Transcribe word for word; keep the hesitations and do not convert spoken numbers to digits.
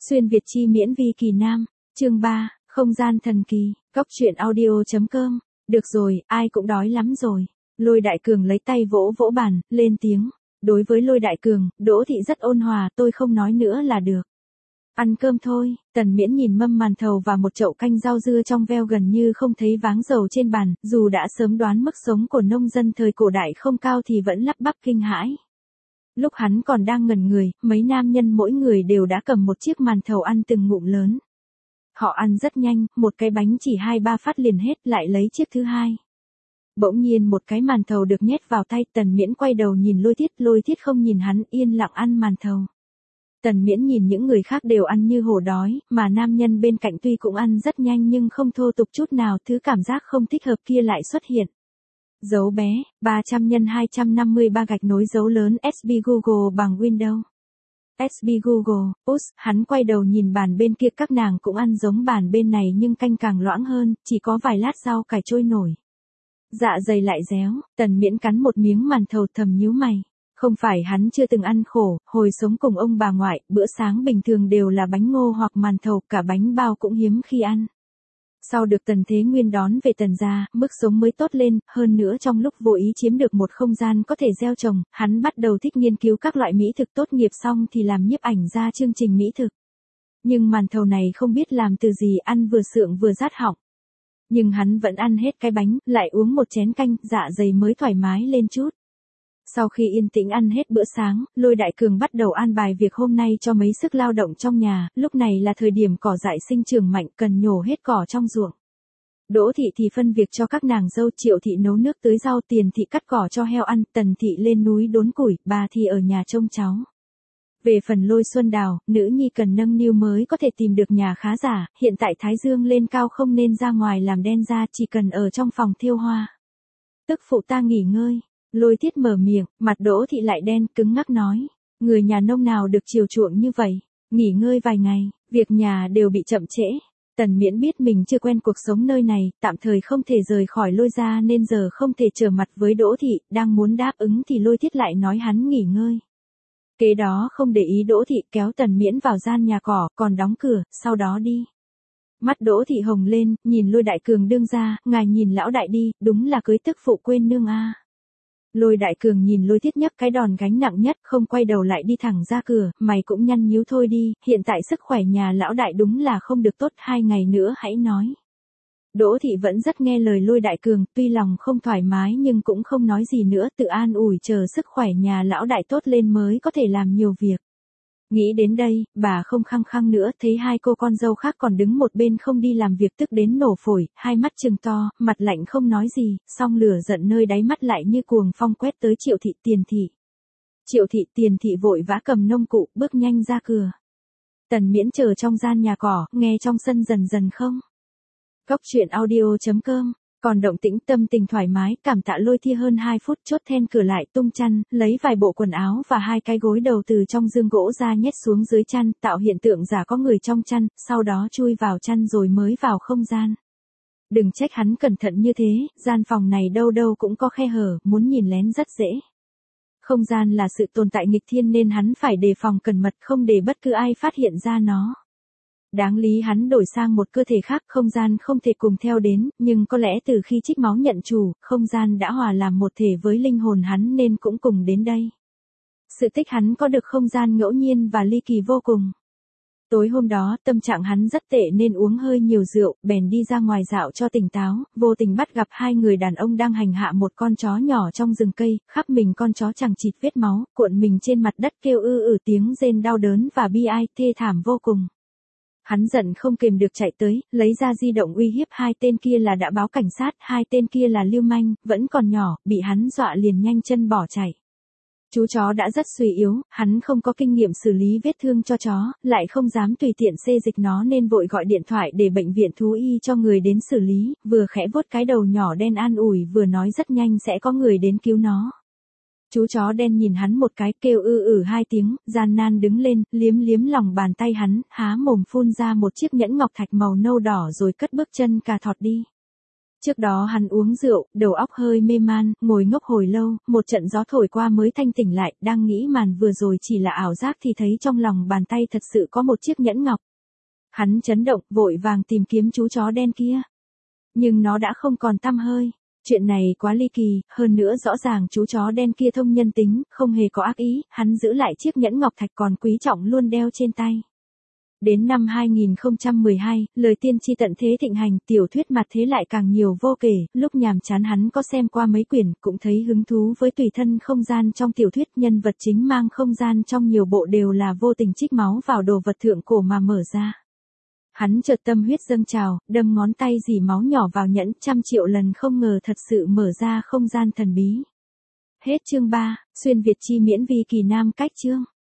Xuyên Việt chi miễn vi kỳ nam, chương ba, không gian thần kỳ, cốc truyện audio.com, được rồi, ai cũng đói lắm rồi. Lôi Đại Cường lấy tay vỗ vỗ bàn, lên tiếng. Đối với Lôi Đại Cường, Đỗ Thị rất ôn hòa, tôi không nói nữa là được. Ăn cơm thôi, Tần Miễn nhìn mâm màn thầu và một chậu canh rau dưa trong veo gần như không thấy váng dầu trên bàn, dù đã sớm đoán mức sống của nông dân thời cổ đại không cao thì vẫn lắp bắp kinh hãi. Lúc hắn còn đang ngẩn người, mấy nam nhân mỗi người đều đã cầm một chiếc màn thầu ăn từng ngụm lớn. Họ ăn rất nhanh, một cái bánh chỉ hai ba phát liền hết, lại lấy chiếc thứ hai. Bỗng nhiên một cái màn thầu được nhét vào tay, Tần Miễn quay đầu nhìn Lôi Thiết, Lôi Thiết không nhìn hắn, yên lặng ăn màn thầu. Tần Miễn nhìn những người khác đều ăn như hổ đói, mà nam nhân bên cạnh tuy cũng ăn rất nhanh nhưng không thô tục chút nào, thứ cảm giác không thích hợp kia lại xuất hiện. Dấu bé, ba trăm nhân hai trăm năm mươi ba gạch nối dấu lớn ét bê Google bằng Windows. ét bê Google, út, hắn quay đầu nhìn bàn bên kia, các nàng cũng ăn giống bàn bên này nhưng canh càng loãng hơn, chỉ có vài lát rau cải trôi nổi. Dạ dày lại réo, Tần Miễn cắn một miếng màn thầu thầm nhíu mày. Không phải hắn chưa từng ăn khổ, hồi sống cùng ông bà ngoại, bữa sáng bình thường đều là bánh ngô hoặc màn thầu, cả bánh bao cũng hiếm khi ăn. Sau được Tần Thế Nguyên đón về Tần gia, mức sống mới tốt lên, hơn nữa trong lúc vô ý chiếm được một không gian có thể gieo trồng, hắn bắt đầu thích nghiên cứu các loại mỹ thực, tốt nghiệp xong thì làm nhiếp ảnh ra chương trình mỹ thực. Nhưng màn thầu này không biết làm từ gì, ăn vừa sượng vừa rát họng. Nhưng hắn vẫn ăn hết cái bánh, lại uống một chén canh, dạ dày mới thoải mái lên chút. Sau khi yên tĩnh ăn hết bữa sáng, Lôi Đại Cường bắt đầu an bài việc hôm nay cho mấy sức lao động trong nhà, lúc này là thời điểm cỏ dại sinh trưởng mạnh, cần nhổ hết cỏ trong ruộng. Đỗ Thị thì phân việc cho các nàng dâu, Triệu Thị nấu nước tưới rau, Tiền Thị cắt cỏ cho heo ăn, Tần Thị lên núi đốn củi, bà Thị ở nhà trông cháu. Về phần Lôi Xuân Đào, nữ nhi cần nâng niu mới có thể tìm được nhà khá giả, hiện tại thái dương lên cao không nên ra ngoài làm đen da, chỉ cần ở trong phòng thiêu hoa. Tức phụ ta nghỉ ngơi. Lôi Thiết mở miệng, mặt Đỗ Thị lại đen, cứng ngắc nói. Người nhà nông nào được chiều chuộng như vậy, nghỉ ngơi vài ngày, việc nhà đều bị chậm trễ. Tần Miễn biết mình chưa quen cuộc sống nơi này, tạm thời không thể rời khỏi Lôi gia nên giờ không thể trở mặt với Đỗ Thị, đang muốn đáp ứng thì Lôi Thiết lại nói hắn nghỉ ngơi. Kế đó không để ý Đỗ Thị, kéo Tần Miễn vào gian nhà cỏ, còn đóng cửa, sau đó đi. Mắt Đỗ Thị hồng lên, nhìn Lôi Đại Cường đương ra, ngài nhìn lão đại đi, đúng là cưới tức phụ quên nương a. À. Lôi Đại Cường nhìn Lôi Thiết nhấc cái đòn gánh nặng nhất, không quay đầu lại đi thẳng ra cửa, mày cũng nhăn nhíu thôi đi, hiện tại sức khỏe nhà lão đại đúng là không được tốt, hai ngày nữa hãy nói. Đỗ Thị vẫn rất nghe lời Lôi Đại Cường, tuy lòng không thoải mái nhưng cũng không nói gì nữa, tự an ủi chờ sức khỏe nhà lão đại tốt lên mới có thể làm nhiều việc. Nghĩ đến đây, bà không khăng khăng nữa, thấy hai cô con dâu khác còn đứng một bên không đi làm việc tức đến nổ phổi, hai mắt trừng to, mặt lạnh không nói gì, song lửa giận nơi đáy mắt lại như cuồng phong quét tới Triệu Thị, Tiền Thị. Triệu Thị, Tiền Thị vội vã cầm nông cụ, bước nhanh ra cửa. Tần Miễn chờ trong gian nhà cỏ, nghe trong sân dần dần không. Cốc truyện audio.com. Còn động tĩnh, tâm tình thoải mái, cảm tạ Lôi Thi hơn hai phút, chốt then cửa lại, tung chăn, lấy vài bộ quần áo và hai cái gối đầu từ trong dương gỗ ra nhét xuống dưới chăn, tạo hiện tượng giả có người trong chăn, sau đó chui vào chăn rồi mới vào không gian. Đừng trách hắn cẩn thận như thế, gian phòng này đâu đâu cũng có khe hở, muốn nhìn lén rất dễ. Không gian là sự tồn tại nghịch thiên nên hắn phải đề phòng cẩn mật, không để bất cứ ai phát hiện ra nó. Đáng lý hắn đổi sang một cơ thể khác, không gian không thể cùng theo đến, nhưng có lẽ từ khi trích máu nhận chủ, không gian đã hòa làm một thể với linh hồn hắn nên cũng cùng đến đây. Sự tích hắn có được không gian ngẫu nhiên và ly kỳ vô cùng. Tối hôm đó, tâm trạng hắn rất tệ nên uống hơi nhiều rượu, bèn đi ra ngoài dạo cho tỉnh táo, vô tình bắt gặp hai người đàn ông đang hành hạ một con chó nhỏ trong rừng cây, khắp mình con chó chằng chịt vết máu, cuộn mình trên mặt đất kêu ư ử tiếng rên đau đớn và bi ai, thê thảm vô cùng. Hắn giận không kềm được chạy tới, lấy ra di động uy hiếp hai tên kia là đã báo cảnh sát, hai tên kia là lưu manh, vẫn còn nhỏ, bị hắn dọa liền nhanh chân bỏ chạy. Chú chó đã rất suy yếu, hắn không có kinh nghiệm xử lý vết thương cho chó, lại không dám tùy tiện xê dịch nó nên vội gọi điện thoại để bệnh viện thú y cho người đến xử lý, vừa khẽ vuốt cái đầu nhỏ đen an ủi vừa nói rất nhanh sẽ có người đến cứu nó. Chú chó đen nhìn hắn một cái, kêu ư ử hai tiếng, gian nan đứng lên, liếm liếm lòng bàn tay hắn, há mồm phun ra một chiếc nhẫn ngọc thạch màu nâu đỏ rồi cất bước chân cà thọt đi. Trước đó hắn uống rượu, đầu óc hơi mê man, ngồi ngốc hồi lâu, một trận gió thổi qua mới thanh tỉnh lại, đang nghĩ màn vừa rồi chỉ là ảo giác thì thấy trong lòng bàn tay thật sự có một chiếc nhẫn ngọc. Hắn chấn động, vội vàng tìm kiếm chú chó đen kia. Nhưng nó đã không còn tăm hơi. Chuyện này quá ly kỳ, hơn nữa rõ ràng chú chó đen kia thông nhân tính, không hề có ác ý, hắn giữ lại chiếc nhẫn ngọc thạch còn quý trọng luôn đeo trên tay. Đến năm hai nghìn không trăm mười hai, lời tiên tri tận thế thịnh hành, tiểu thuyết mặt thế lại càng nhiều vô kể, lúc nhàm chán hắn có xem qua mấy quyển, cũng thấy hứng thú với tùy thân không gian trong tiểu thuyết, nhân vật chính mang không gian trong nhiều bộ đều là vô tình trích máu vào đồ vật thượng cổ mà mở ra. Hắn chợt tâm huyết dâng trào, đâm ngón tay dì máu nhỏ vào nhẫn, trăm triệu lần không ngờ thật sự mở ra không gian thần bí. Hết chương ba, xuyên Việt chi miễn vi kỳ nam cách chương.